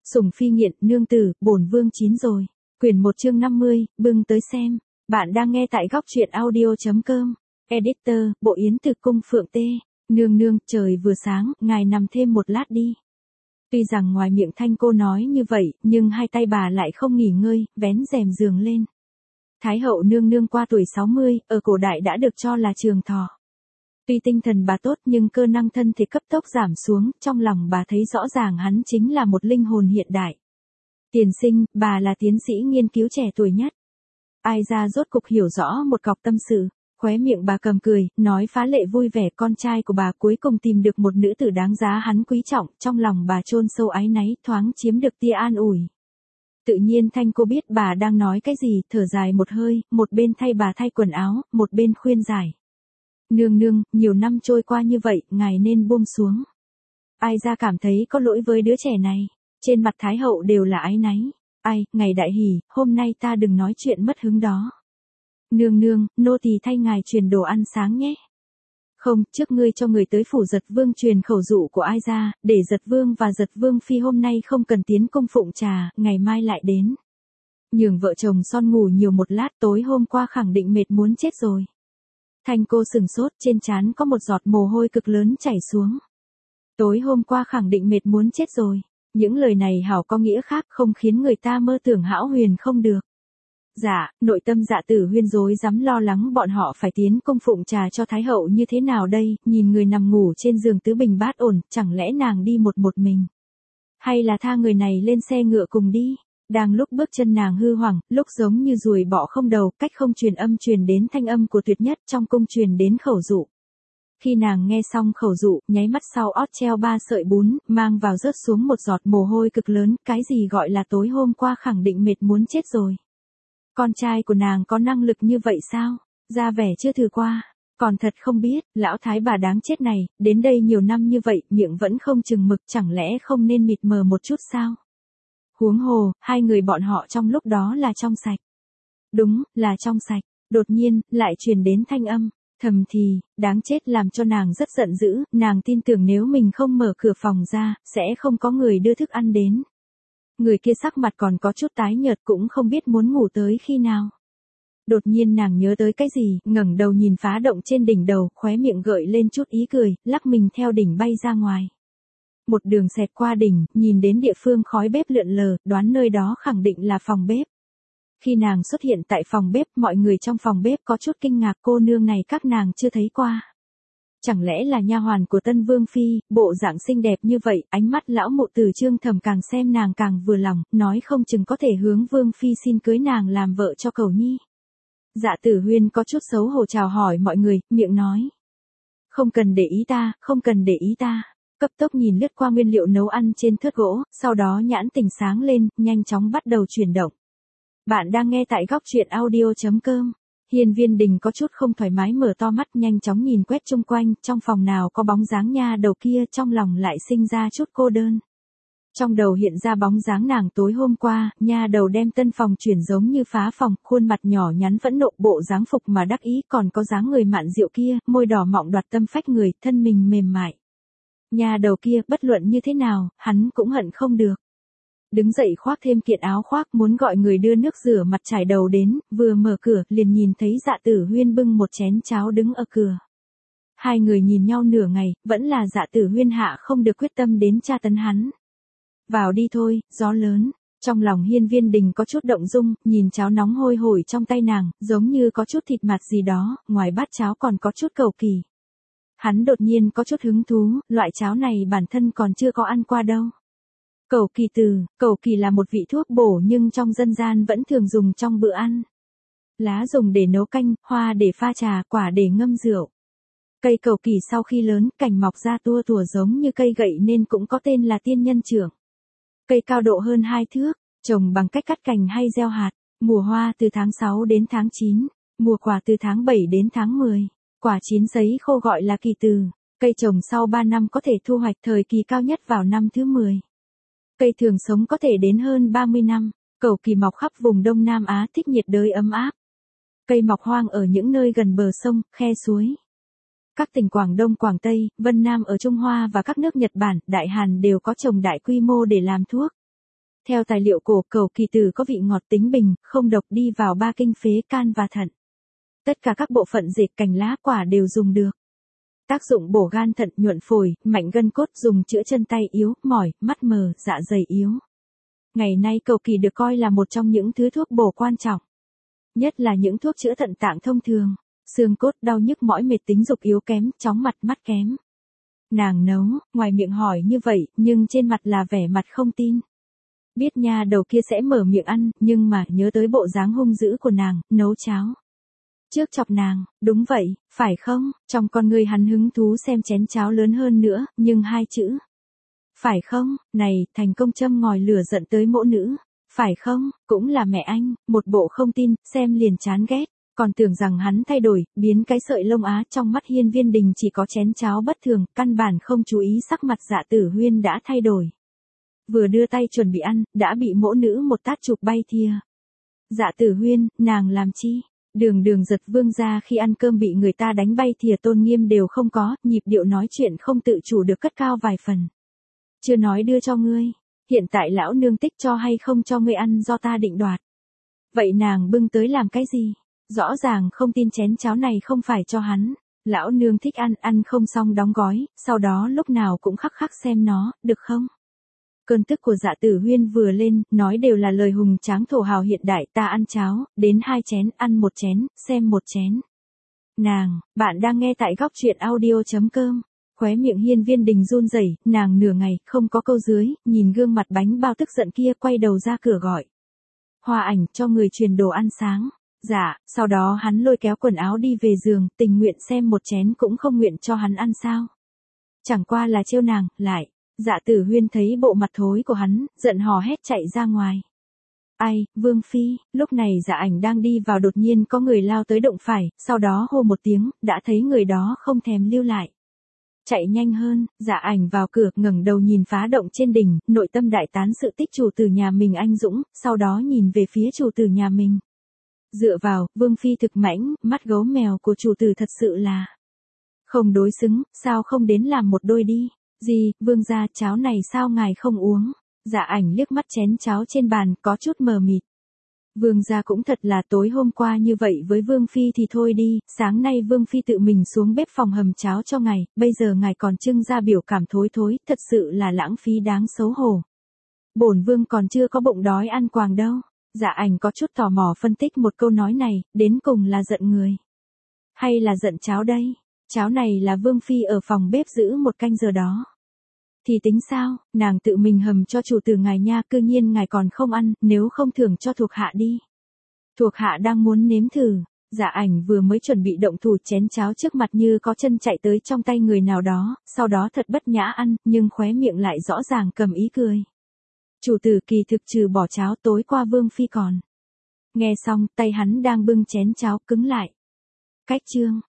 Sủng phi nghiện, nương tử, bổn vương chín rồi. Quyển 1 chương 50, bưng tới xem. Bạn đang nghe tại góc truyện audio.com. Editor, Bộ Yến từ cung Phượng Tê. Nương nương, trời vừa sáng, ngài nằm thêm một lát đi. Tuy rằng ngoài miệng Thanh cô nói như vậy, nhưng hai tay bà lại không nghỉ ngơi, vén rèm giường lên. Thái hậu nương nương qua tuổi 60, ở cổ đại đã được cho là trường thọ. Tuy tinh thần bà tốt nhưng cơ năng thân thể cấp tốc giảm xuống, trong lòng bà thấy rõ ràng hắn chính là một linh hồn hiện đại. Tiền sinh, bà là tiến sĩ nghiên cứu trẻ tuổi nhất. Ai ra rốt cục hiểu rõ một cọc tâm sự, khóe miệng bà cầm cười, nói phá lệ vui vẻ, con trai của bà cuối cùng tìm được một nữ tử đáng giá hắn quý trọng, trong lòng bà chôn sâu áy náy, thoáng chiếm được tia an ủi. Tự nhiên Thanh cô biết bà đang nói cái gì, thở dài một hơi, một bên thay bà thay quần áo, một bên khuyên giải. Nương nương, nhiều năm trôi qua như vậy, ngài nên buông xuống. Ai ra cảm thấy có lỗi với đứa trẻ này. Trên mặt Thái hậu đều là áy náy. Ai, ngày đại hỷ, hôm nay ta đừng nói chuyện mất hứng đó. Nương nương, nô tỳ thay ngài truyền đồ ăn sáng nhé. Không, trước ngươi cho người tới phủ Giật Vương truyền khẩu dụ của ai ra, để Giật Vương và Giật Vương phi hôm nay không cần tiến cung phụng trà, ngày mai lại đến. Nhường vợ chồng son ngủ nhiều một lát, tối hôm qua khẳng định mệt muốn chết rồi. Thanh cô sừng sốt, trên trán có một giọt mồ hôi cực lớn chảy xuống. Tối hôm qua khẳng định mệt muốn chết rồi. Những lời này hảo có nghĩa khác, không khiến người ta mơ tưởng hão huyền không được. Dạ, nội tâm Dạ Tử Huyên rối rắm lo lắng bọn họ phải tiến cung phụng trà cho Thái hậu như thế nào đây, nhìn người nằm ngủ trên giường tứ bình bát ổn, chẳng lẽ nàng đi một mình. Hay là tha người này lên xe ngựa cùng đi. Đang lúc bước chân nàng hư hoảng, lúc giống như ruồi bọ không đầu, cách không truyền âm truyền đến thanh âm của Tuyệt Nhất, trong cung truyền đến khẩu dụ. Khi nàng nghe xong khẩu dụ, nháy mắt sau ót treo 3 sợi bún, mang vào rớt xuống một giọt mồ hôi cực lớn, cái gì gọi là tối hôm qua khẳng định mệt muốn chết rồi. Con trai của nàng có năng lực như vậy sao? Ra vẻ chưa thử qua. Còn thật không biết, lão thái bà đáng chết này, đến đây nhiều năm như vậy, miệng vẫn không chừng mực, chẳng lẽ không nên mịt mờ một chút sao? Huống hồ, hai người bọn họ trong lúc đó là trong sạch. Đúng, là trong sạch. Đột nhiên, lại truyền đến thanh âm. Thầm thì, đáng chết, làm cho nàng rất giận dữ, nàng tin tưởng nếu mình không mở cửa phòng ra, sẽ không có người đưa thức ăn đến. Người kia sắc mặt còn có chút tái nhợt, cũng không biết muốn ngủ tới khi nào. Đột nhiên nàng nhớ tới cái gì, ngẩng đầu nhìn phá động trên đỉnh đầu, khóe miệng gợi lên chút ý cười, lắc mình theo đỉnh bay ra ngoài. Một đường xẹt qua đỉnh, nhìn đến địa phương khói bếp lượn lờ, đoán nơi đó khẳng định là phòng bếp. Khi nàng xuất hiện tại phòng bếp, mọi người trong phòng bếp có chút kinh ngạc, cô nương này các nàng chưa thấy qua. Chẳng lẽ là nha hoàn của Tân Vương phi, bộ dạng xinh đẹp như vậy, ánh mắt lão mụ Từ Trương Thẩm càng xem nàng càng vừa lòng, nói không chừng có thể hướng Vương phi xin cưới nàng làm vợ cho Cẩu Nhi. Dạ Tử Huyên có chút xấu hổ chào hỏi mọi người, miệng nói: "Không cần để ý ta, không cần để ý ta." Cấp tốc nhìn lướt qua nguyên liệu nấu ăn trên thớt gỗ, sau đó nhãn tình sáng lên, nhanh chóng bắt đầu chuyển động. Bạn đang nghe tại góc truyện audio.com. Hiên Viên Đình có chút không thoải mái mở to mắt, nhanh chóng nhìn quét chung quanh, trong phòng nào có bóng dáng nha đầu kia, trong lòng lại sinh ra chút cô đơn. Trong đầu hiện ra bóng dáng nàng tối hôm qua, nha đầu đem tân phòng chuyển giống như phá phòng, khuôn mặt nhỏ nhắn phẫn nộ, bộ dáng phục mà đắc ý, còn có dáng người mạn diệu kia, môi đỏ mọng đoạt tâm phách người, thân mình mềm mại. Nha đầu kia, bất luận như thế nào, hắn cũng hận không được. Đứng dậy khoác thêm kiện áo khoác, muốn gọi người đưa nước rửa mặt trải đầu đến, vừa mở cửa, liền nhìn thấy Dạ Tử Huyên bưng một chén cháo đứng ở cửa. Hai người nhìn nhau nửa ngày, vẫn là Dạ Tử Huyên hạ không được quyết tâm đến tra tấn hắn. Vào đi thôi, gió lớn. Trong lòng Hiên Viên Đình có chút động dung, nhìn cháo nóng hôi hổi trong tay nàng, giống như có chút thịt mạt gì đó, ngoài bát cháo còn có chút cầu kỳ. Hắn đột nhiên có chút hứng thú, loại cháo này bản thân còn chưa có ăn qua đâu. Cầu kỳ là một vị thuốc bổ nhưng trong dân gian vẫn thường dùng trong bữa ăn. Lá dùng để nấu canh, hoa để pha trà, quả để ngâm rượu. Cây cầu kỳ sau khi lớn, cành mọc ra tua tủa giống như cây gậy nên cũng có tên là tiên nhân trưởng. Cây cao độ hơn 2 thước, trồng bằng cách cắt cành hay gieo hạt, mùa hoa từ tháng 6 đến tháng 9, mùa quả từ tháng 7 đến tháng 10, quả chín sấy khô gọi là kỳ từ. Cây trồng sau 3 năm có thể thu hoạch, thời kỳ cao nhất vào năm thứ 10. Cây thường sống có thể đến hơn 30 năm, cầu kỳ mọc khắp vùng Đông Nam Á, thích nhiệt đới ấm áp. Cây mọc hoang ở những nơi gần bờ sông, khe suối. Các tỉnh Quảng Đông, Quảng Tây, Vân Nam ở Trung Hoa và các nước Nhật Bản, Đại Hàn đều có trồng đại quy mô để làm thuốc. Theo tài liệu cổ, cầu kỳ tử có vị ngọt tính bình, không độc, đi vào ba kinh phế, can và thận. Tất cả các bộ phận dịch, cành lá, quả đều dùng được. Tác dụng bổ gan thận, nhuận phổi, mạnh gân cốt, dùng chữa chân tay yếu, mỏi, mắt mờ, dạ dày yếu. Ngày nay cầu kỳ được coi là một trong những thứ thuốc bổ quan trọng. Nhất là những thuốc chữa thận tạng thông thường, xương cốt, đau nhức, mỏi mệt, tính dục yếu kém, chóng mặt, mắt kém. Nàng nấu, ngoài miệng hỏi như vậy, nhưng trên mặt là vẻ mặt không tin. Biết nha đầu kia sẽ mở miệng ăn, nhưng mà nhớ tới bộ dáng hung dữ của nàng, nấu cháo. Trước chọc nàng, đúng vậy, phải không? Trong con người hắn hứng thú xem chén cháo lớn hơn nữa, nhưng hai chữ. Phải không, này, thành công châm ngòi lửa giận tới mỗ nữ. Phải không, cũng là mẹ anh, một bộ không tin, xem liền chán ghét. Còn tưởng rằng hắn thay đổi, biến cái sợi lông á, trong mắt Hiên Viên Đình chỉ có chén cháo bất thường, căn bản không chú ý sắc mặt Dạ Tử Huyên đã thay đổi. Vừa đưa tay chuẩn bị ăn, đã bị mỗ nữ một tát chụp bay thìa. Dạ Tử Huyên, nàng làm chi? Đường đường giật vương gia khi ăn cơm bị người ta đánh bay thìa, tôn nghiêm đều không có, nhịp điệu nói chuyện không tự chủ được cất cao vài phần. Chưa nói đưa cho ngươi, hiện tại lão nương tích cho hay không cho ngươi ăn do ta định đoạt. Vậy nàng bưng tới làm cái gì? Rõ ràng không tin chén cháo này không phải cho hắn. Lão nương thích ăn, ăn không xong đóng gói, sau đó lúc nào cũng khắc khắc xem nó, được không? Cơn tức của Dạ Tử Huyên vừa lên, nói đều là lời hùng tráng thổ hào hiện đại, ta ăn cháo, đến 2 chén, ăn 1 chén, xem 1 chén. Nàng, bạn đang nghe tại góc truyện audio.com. Khóe miệng Hiên Viên Đình run rẩy, nàng nửa ngày, không có câu dưới, nhìn gương mặt bánh bao tức giận kia, quay đầu ra cửa gọi. Hoa Ảnh, cho người truyền đồ ăn sáng. Dạ, sau đó hắn lôi kéo quần áo đi về giường, tình nguyện xem 1 chén cũng không nguyện cho hắn ăn sao. Chẳng qua là trêu nàng, lại. Dạ Tử Huyên thấy bộ mặt thối của hắn, giận hò hét chạy ra ngoài. Ai, Vương Phi, lúc này Dạ Ảnh đang đi vào, đột nhiên có người lao tới đụng phải, sau đó hô một tiếng, đã thấy người đó không thèm lưu lại. Chạy nhanh hơn, Dạ Ảnh vào cửa, ngẩng đầu nhìn phá động trên đỉnh, nội tâm đại tán sự tích chủ tử nhà mình anh dũng, sau đó nhìn về phía chủ tử nhà mình. Dựa vào, Vương Phi thực mãnh, mắt gấu mèo của chủ tử thật sự là không đối xứng, sao không đến làm một đôi đi. Gì, vương gia, cháo này sao ngài không uống? Dạ Ảnh liếc mắt chén cháo trên bàn, có chút mờ mịt. Vương gia cũng thật là, tối hôm qua như vậy với Vương Phi thì thôi đi, sáng nay Vương Phi tự mình xuống bếp phòng hầm cháo cho ngài, bây giờ ngài còn trưng ra biểu cảm thối thối, thật sự là lãng phí đáng xấu hổ. Bổn Vương còn chưa có bụng đói ăn quàng đâu. Dạ Ảnh có chút tò mò phân tích một câu nói này, đến cùng là giận người. Hay là giận cháo đây? Cháo này là Vương Phi ở phòng bếp giữ 1 canh giờ đó. Thì tính sao, nàng tự mình hầm cho chủ tử ngài nha, cư nhiên ngài còn không ăn, nếu không thưởng cho thuộc hạ đi. Thuộc hạ đang muốn nếm thử. Dạ Ảnh vừa mới chuẩn bị động thủ, chén cháo trước mặt như có chân chạy tới trong tay người nào đó, sau đó thật bất nhã ăn, nhưng khóe miệng lại rõ ràng cầm ý cười. Chủ tử kỳ thực trừ bỏ cháo tối qua Vương Phi còn. Nghe xong, tay hắn đang bưng chén cháo cứng lại. Cách chương,